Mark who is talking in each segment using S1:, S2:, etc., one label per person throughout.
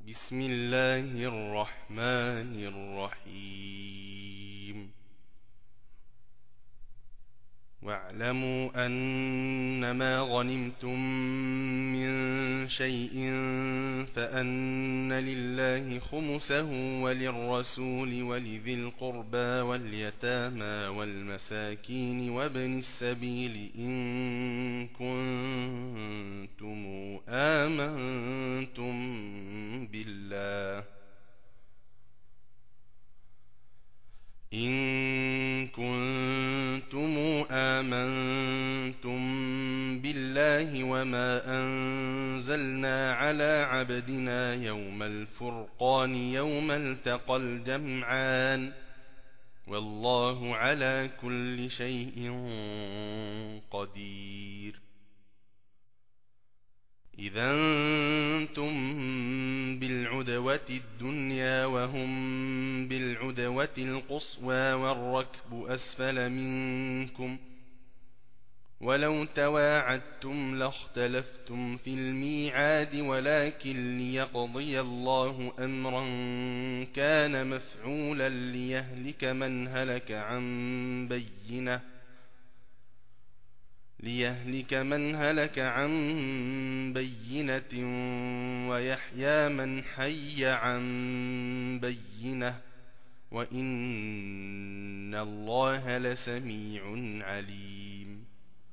S1: بسم الله الرحمن الرحيم. واعلموا أنما غنمتم من شيء فأن لله خمسه وللرسول ولذي القربى واليتامى والمساكين وابن السبيل إن كنتم آمنتم بالله وما أنزلنا على عبدنا يوم الفرقان يوم التقى الجمعان والله على كل شيء قدير. إذا أنتم بالعدوة الدنيا وهم بالعدوة القصوى والركب أسفل منكم ولو تواعدتم لاختلفتم في الميعاد ولكن ليقضي الله أمرا كان مفعولا ليهلك من هلك عن بينة ويحيى من حي عن بينة وإن الله لسميع عليم.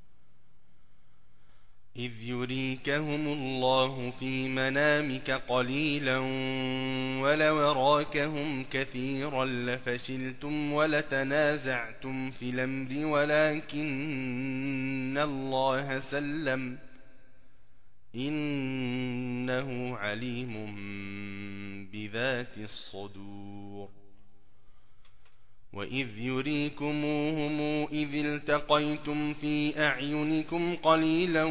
S1: إذ يريكهم الله في منامك قليلا ولو أراكهم كثيرا لفشلتم ولتنازعتم في الأمر ولكن الله سلم إنه عليم بذات الصدور. وإذ يريكموهم إذ التقيتم في أعينكم قليلا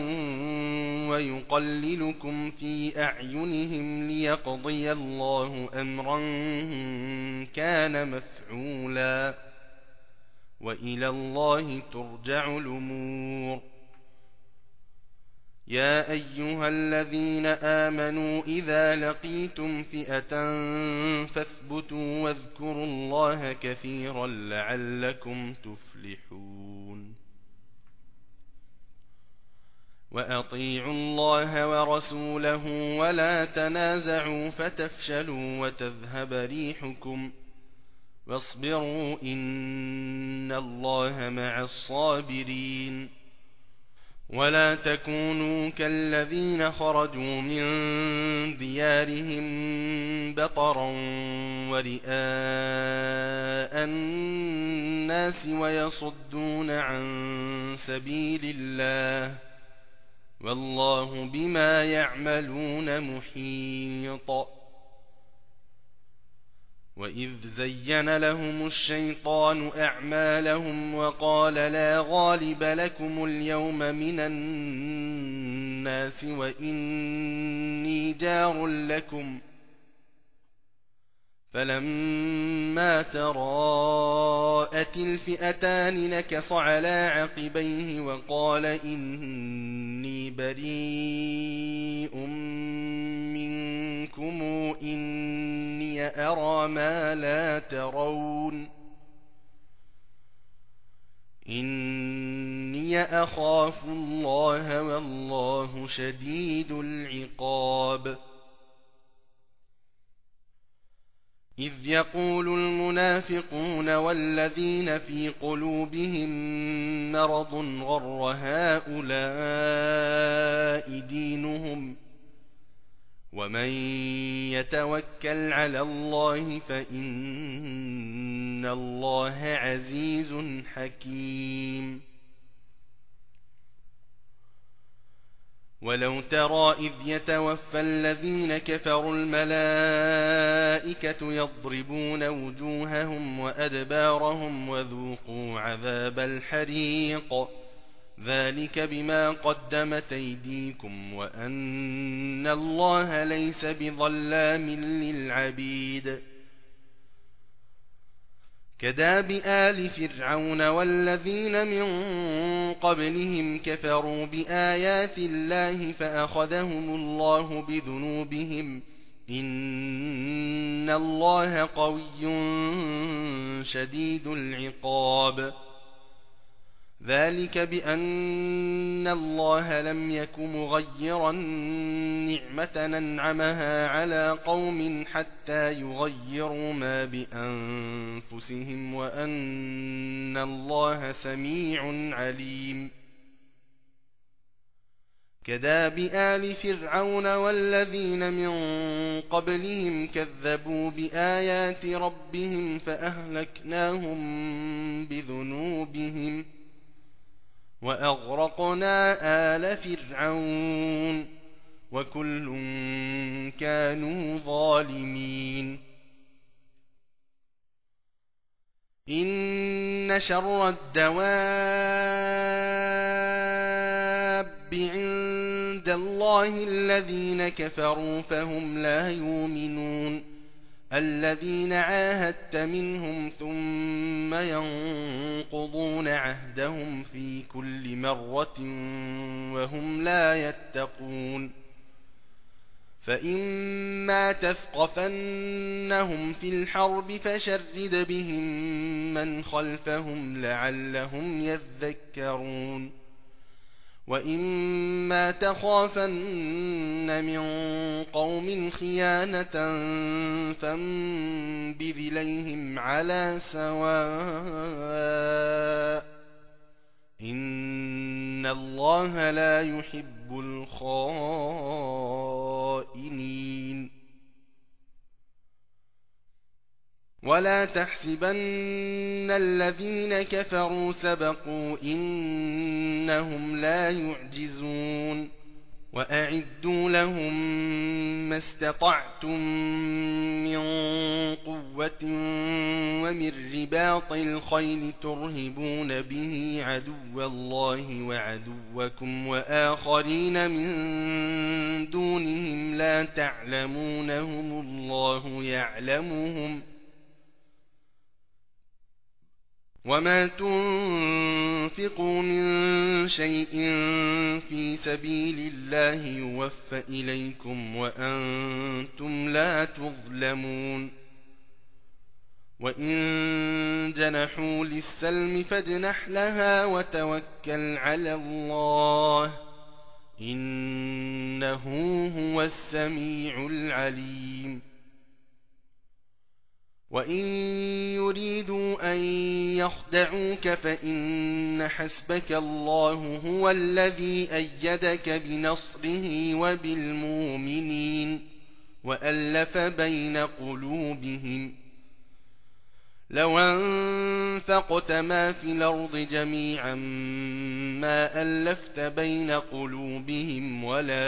S1: ويقللكم في أعينهم ليقضي الله أمرا كان مفعولا وإلى الله ترجع الأمور. يا أيها الذين آمنوا إذا لقيتم فئة فاثبتوا واذكروا الله كثيرا لعلكم تفلحون. وأطيعوا الله ورسوله ولا تنازعوا فتفشلوا وتذهب ريحكم واصبروا إن الله مع الصابرين. ولا تكونوا كالذين خرجوا من ديارهم بطرا ورئاء الناس ويصدون عن سبيل الله والله بما يعملون محيط. وإذ زين لهم الشيطان أعمالهم وقال لا غالب لكم اليوم من الناس وإني جار لكم فلما تراءت الفئتان نكص على عقبيه وقال إني بريء منكم إني أرى ما لا ترون إني أخاف الله والله شديد العقاب. إذ يقول المنافقون والذين في قلوبهم مرض غر هؤلاء دينهم ومن يتوكل على الله فإن الله عزيز حكيم. ولو ترى إذ يتوفى الذين كفروا الملائكة يضربون وجوههم وأدبارهم وذوقوا عذاب الحريق ذلك بما قدمت أيديكم وأن الله ليس بظلام للعبيد. كداب آل فرعون والذين من قبلهم كفروا بآيات الله فأخذهم الله بذنوبهم إن الله قوي شديد العقاب ذلك بأن الله لم يك مغيرا نعمة أنعمها على قوم حتى يغيروا ما بأنفسهم وأن الله سميع عليم كداب آل فرعون والذين من قبلهم كذبوا بآيات ربهم فأهلكناهم بذنوبهم وأغرقنا آل فرعون وكل كانوا ظالمين إن شر الدواب عند الله الذين كفروا فهم لا يؤمنون الذين عاهدت منهم ثم ينقضون عهدهم في كل مرة وهم لا يتقون فإما تثقفنهم في الحرب فشرد بهم من خلفهم لعلهم يذكرون وإما تخافن من قوم خيانة فانبذ إليهم على سواء إن الله لا يحب الخائنين ولا تحسبن الذين كفروا سبقوا إنهم لا يعجزون وأعدوا لهم ما استطعتم من قوة ومن رباط الخيل ترهبون به عدو الله وعدوكم وآخرين من دونهم لا تعلمونهم الله يعلمهم وما تنفقوا من شيء في سبيل الله يوفى إليكم وأنتم لا تظلمون وإن جنحوا للسلم فاجنح لها وتوكل على الله إنه هو السميع العليم وإن يريدوا أن يخدعوك فإن حسبك الله هو الذي أيدك بنصره وبالمؤمنين وألف بين قلوبهم لو أنفقت ما في الأرض جميعا ما ألفت بين قلوبهم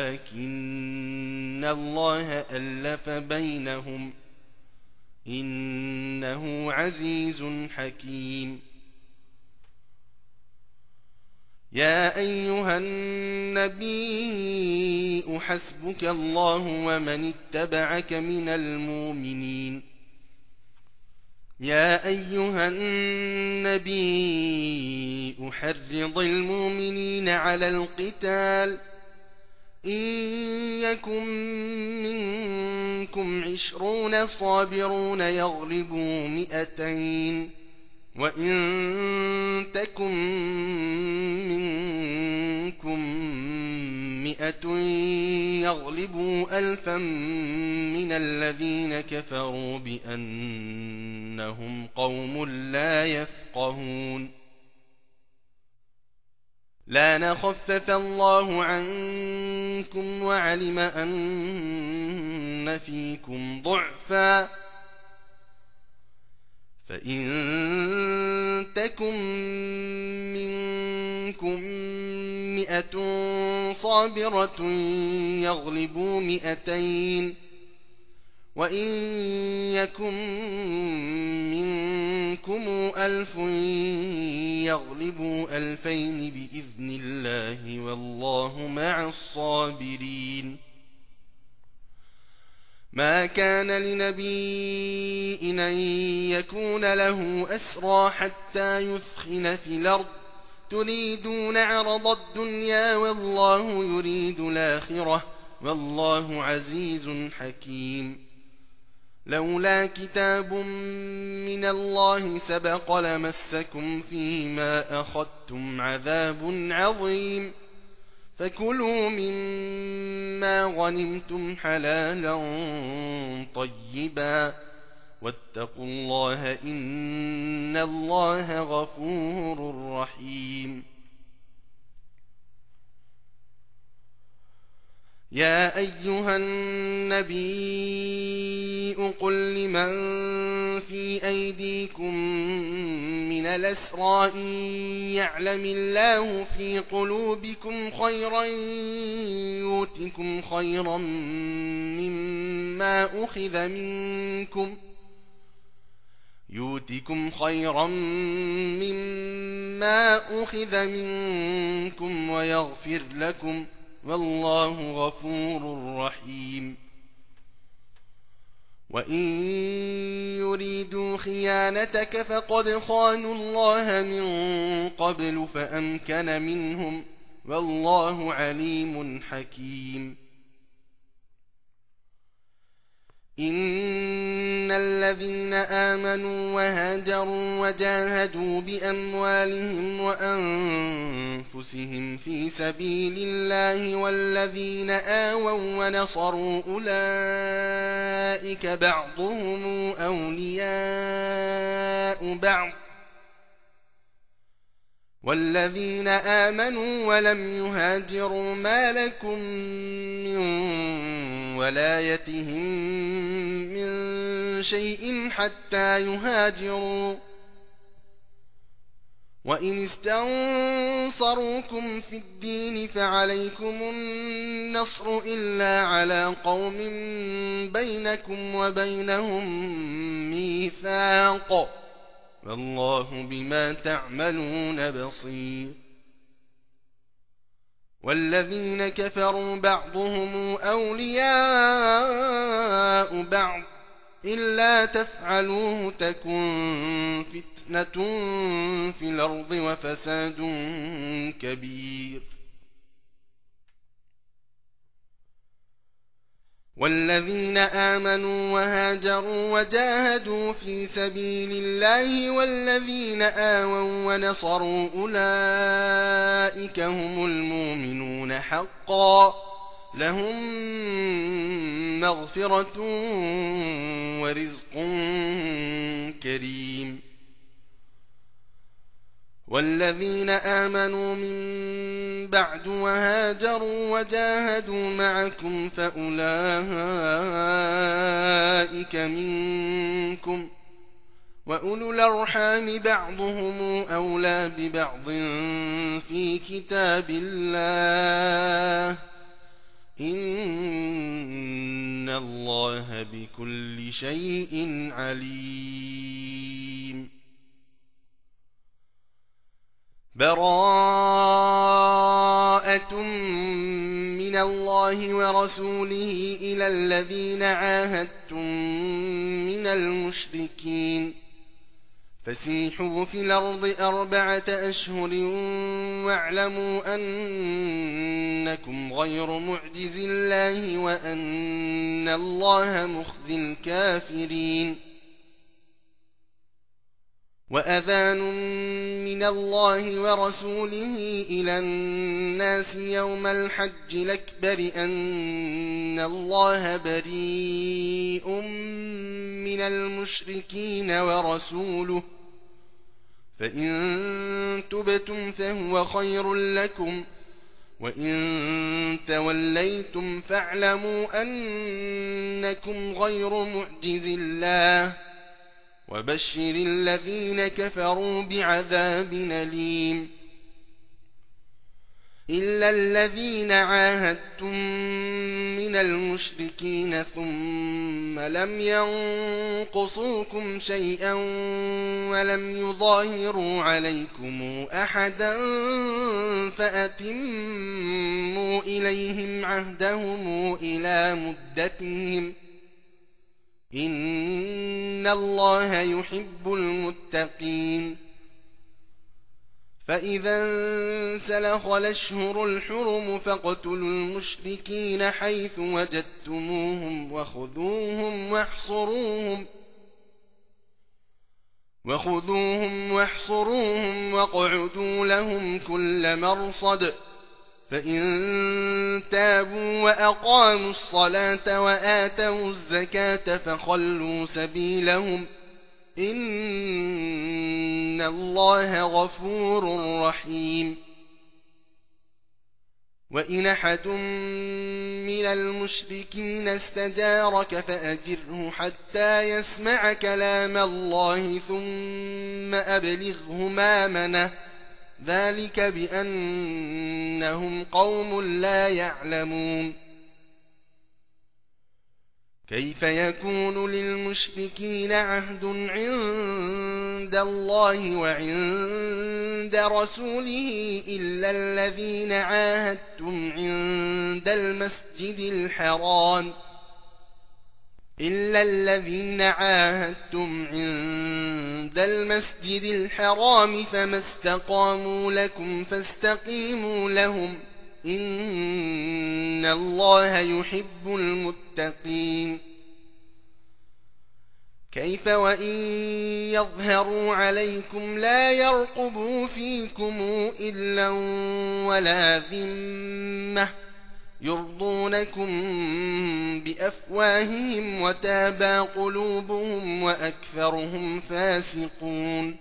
S1: ولكن الله ألف بينهم إنه عزيز حكيم يا أيها النبي حسبك الله ومن اتبعك من المؤمنين يا أيها النبي حرض المؤمنين على القتال إن يكن منكم 20 صابرون يغلبوا 200 وإن تكن منكم 100 يغلبوا 1000 من الذين كفروا بأنهم قوم لا يفقهون لا نخفف الله عنكم وعلم أن فيكم ضعفا فإن تكن منكم 100 صابرة يغلبوا 200 وإن يكن منكم 1000 يغلبوا 2000 بإذن الله والله مع الصابرين ما كان لنبي أن يكون له أسرى حتى يثخن في الأرض تريدون عرض الدنيا والله يريد الآخرة والله عزيز حكيم. لولا كتاب من الله سبق لمسكم فيما أخذتم عذاب عظيم. فكلوا مما غنمتم حلالا طيبا واتقوا الله إن الله غفور رحيم. يا أيها النبي قل لمن في أيديكم من الأسرى إن يعلم الله في قلوبكم خيرا يؤتكم خيرا مما أخذ منكم ويغفر لكم والله غفور رحيم. وإن يريدوا خيانتك فقد خانوا الله من قبل فأمكن منهم والله عليم حكيم. إن الذين آمنوا وهاجروا وجاهدوا بأموالهم وأنفسهم في سبيل الله والذين آووا ونصروا أولئك بعضهم أولياء بعض والذين آمنوا ولم يهاجروا ما لكم من ولايتهم من شيء حتى يهاجروا. وإن استنصروكم في الدين فعليكم النصر إلا على قوم بينكم وبينهم ميثاق والله بما تعملون بصير. والذين كفروا بعضهم أولياء بعض إلا تفعلوه تكن فتنة في الأرض وفساد كبير. والذين آمنوا وهاجروا وجاهدوا في سبيل الله والذين آووا ونصروا أولئك هم المؤمنون حقا لهم مغفرة ورزق كريم. والذين آمنوا من بعد وهاجروا وجاهدوا معكم فأولئك منكم وأولو الأرحام بعضهم أولى ببعض في كتاب الله إن الله بكل شيء عليم. براءة من الله ورسوله إلى الذين عاهدتم من المشركين فسيحوا في الأرض 4 أشهر واعلموا أنكم غير معجز الله وأن الله مخزي الكافرين. وأذان من الله ورسوله إلى الناس يوم الحج الأكبر أن الله بريء من المشركين ورسوله فإن تبتم فهو خير لكم وإن توليتم فاعلموا أنكم غير معجز الله وبشر الذين كفروا بعذاب أليم. إلا الذين عاهدتم من المشركين ثم لم ينقصوكم شيئا ولم يظاهروا عليكم أحدا فأتموا إليهم عهدهم إلى مدتهم إن الله يحب المتقين. فإذا انسلخ الأشهر الحرم فاقتلوا المشركين حيث وجدتموهم وخذوهم واحصروهم واقعدوا لهم كل مرصد فإن تابوا وأقاموا الصلاة وآتوا الزكاة فخلوا سبيلهم إن الله غفور رحيم. وإن أحد من المشركين استجارك فأجره حتى يسمع كلام الله ثم أبلغه مأمنه ذلك بأنهم قوم لا يعلمون. كيف يكون للمشركين عهد عند الله وعند رسوله إلا الذين عاهدتم عند المسجد الحرام فما استقاموا لكم فاستقيموا لهم إن الله يحب المتقين. كيف وإن يظهروا عليكم لا يرقبوا فيكم إلا ولا ذمة يرضونكم بأفواههم وتابى قلوبهم وأكثرهم فاسقون.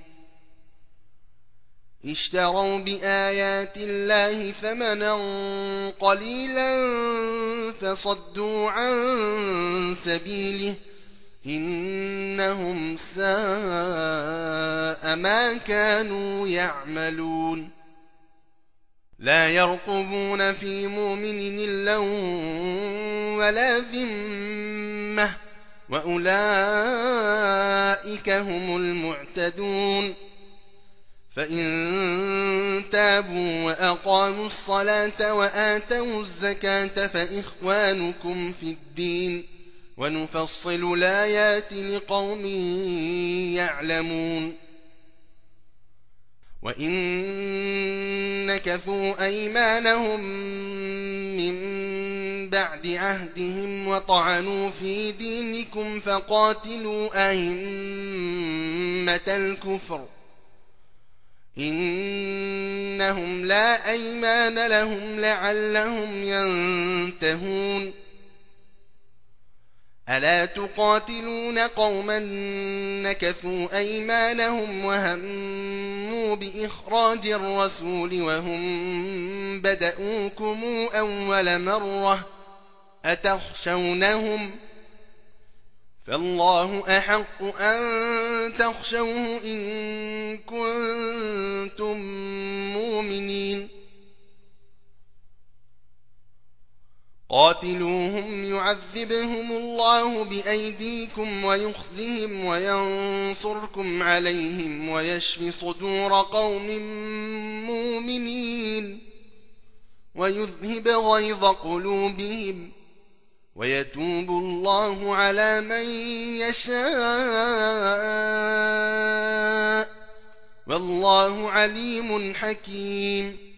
S1: اشتروا بآيات الله ثمنا قليلا فصدوا عن سبيله إنهم ساء ما كانوا يعملون. لا يرقبون في مؤمن إلا ولا ذمة وأولئك هم المعتدون. فإن تابوا وأقاموا الصلاة وآتوا الزكاة فإخوانكم في الدين ونفصل الآيات لقوم يعلمون. وإن نكثوا أيمانهم من بعد عهدهم وطعنوا في دينكم فقاتلوا أئمة الكفر إنهم لا أيمان لهم لعلهم ينتهون. ألا تقاتلون قوما نكثوا أيمانهم وهموا بإخراج الرسول وهم بدؤوكم أول مرة أتخشونهم فالله أحق أن تخشوه إن كنتم مؤمنين. قاتلوهم يعذبهم الله بأيديكم ويخزهم وينصركم عليهم ويشف صدور قوم مؤمنين ويذهب غيظ قلوبهم ويتوب الله على من يشاء والله عليم حكيم.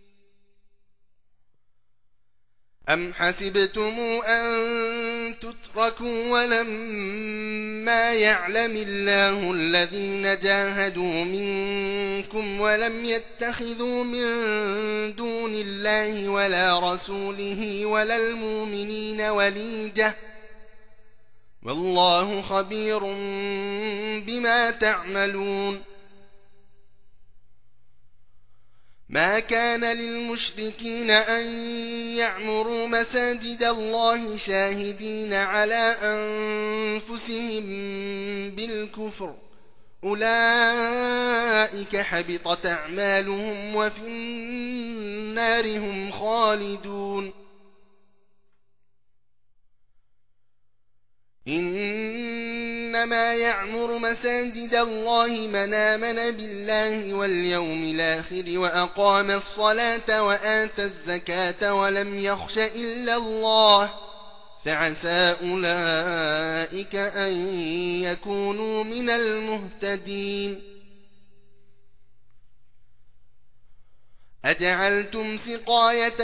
S1: أم حسبتم أن تتركوا ولما يعلم الله الذين جاهدوا منكم ولم يتخذوا من دون الله ولا رسوله ولا المؤمنين وليجة والله خبير بما تعملون. ما كان للمشركين أن يعمروا مساجد الله شاهدين على أنفسهم بالكفر أولئك حبطت أعمالهم وفي النار هم خالدون. إنما يعمر مساجد الله من آمن بالله واليوم الآخر وأقام الصلاة وآتى الزكاة ولم يخش إلا الله فعسى أولئك أن يكونوا من المهتدين. أجعلتم سقاية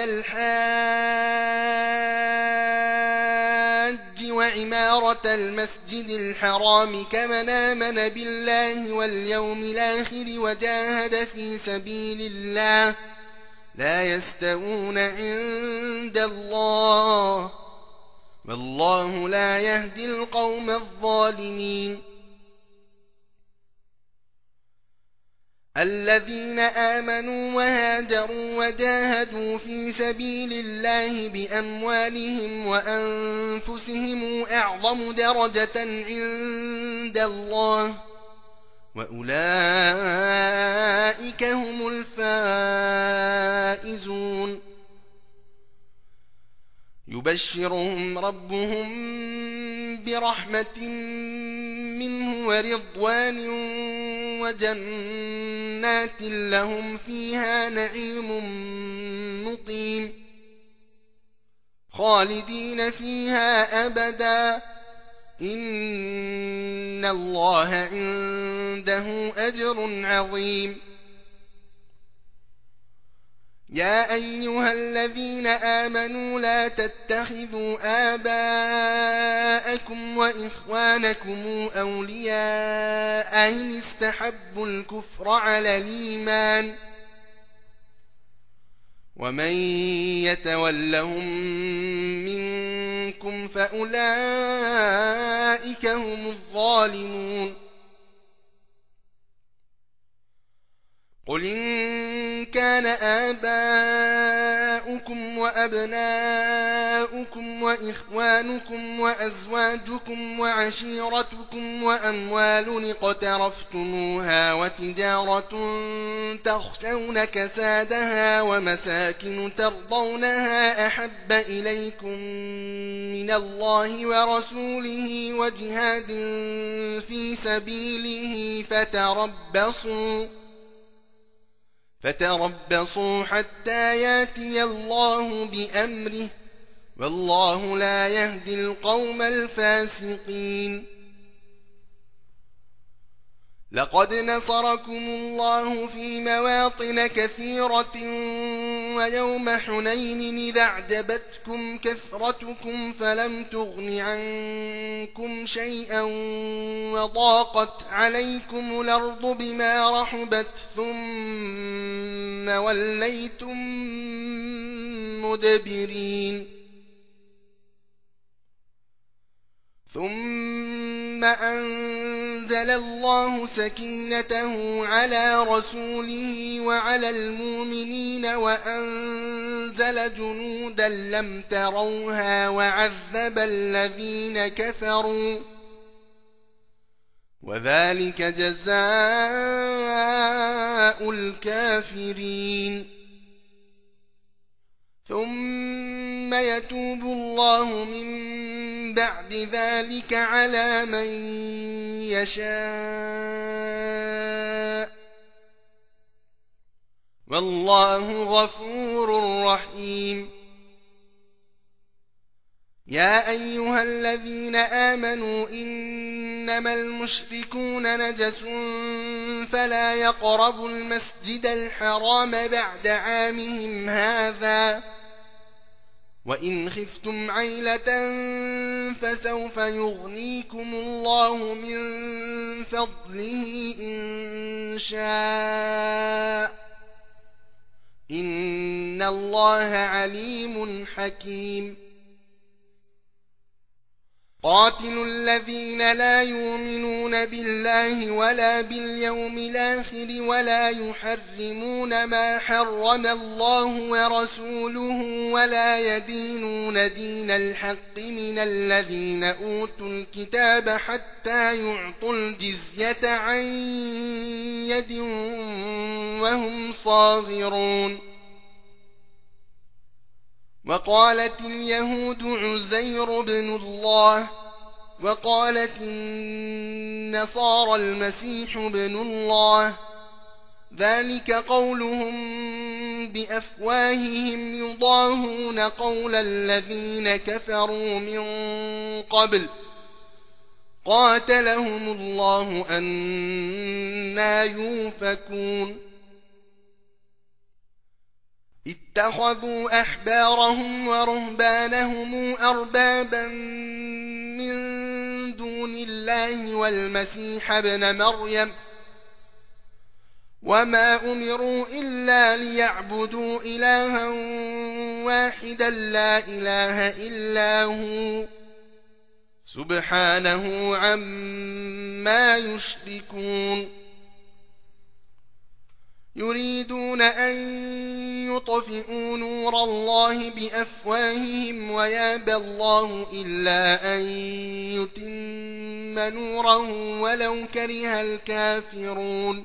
S1: الحاج وعمارة المسجد الحرام كمن آمن بالله واليوم الآخر وجاهد في سبيل الله لا يستوون عند الله والله لا يهدي القوم الظالمين الذين آمنوا وهاجروا وجاهدوا في سبيل الله بأموالهم وأنفسهم أعظم درجة عند الله وأولئك هم الفائزون يبشرهم ربهم برحمة منه ورضوان وجنات لهم فيها نعيم مقيم خالدين فيها أبدا إن الله عنده أجر عظيم يا أيها الذين آمنوا لا تتخذوا آباءكم وإخوانكم أولياء إن استحبوا الكفر على الإيمان ومن يتولهم منكم فأولئك هم الظالمون قل إن كان آباؤكم وأبناؤكم وإخوانكم وأزواجكم وعشيرتكم وأموال اقترفتموها وتجارة تخشون كسادها ومساكن ترضونها أحب إليكم من الله ورسوله وجهاد في سبيله فتربصوا حتى ياتي الله بأمره والله لا يهدي القوم الفاسقين لقد نصركم الله في مواطن كثيرة ويوم حنين إذا أعجبتكم كثرتكم فلم تغن عنكم شيئا وضاقت عليكم الأرض بما رحبت ثم وليتم مدبرين ثم أنزل الله سكينته على رسوله وعلى المؤمنين وأنزل جنودا لم تروها وعذب الذين كفروا وذلك جزاء الكافرين ثم يتوب الله من بعد ذلك على من يشاء والله غفور رحيم يا أيها الذين آمنوا إنما المشركون نجس فلا يقربوا المسجد الحرام بعد عامهم هذا وإن خفتم عيلة فسوف يغنيكم الله من فضله إن شاء إن الله عليم حكيم قاتلوا الذين لا يؤمنون بالله ولا باليوم الآخر ولا يحرمون ما حرم الله ورسوله ولا يدينون دين الحق من الذين أوتوا الكتاب حتى يعطوا الجزية عن يد وهم صاغرون وقالت اليهود عزير بن الله وقالت النصارى المسيح بن الله ذلك قولهم بأفواههم يضاهون قول الذين كفروا من قبل قاتلهم الله أنى يؤفكون اتخذوا أحبارهم ورهبانهم أربابا من دون الله والمسيح ابن مريم وما أمروا إلا ليعبدوا إلها واحدا لا إله إلا هو سبحانه عما يشركون يريدون أن يطفئوا نور الله بأفواههم ويابى الله إلا أن يتم نوره ولو كره الكافرون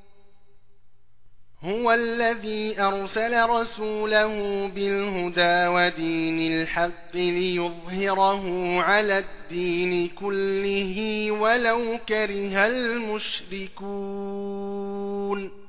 S1: هو الذي أرسل رسوله بالهدى ودين الحق ليظهره على الدين كله ولو كره المشركون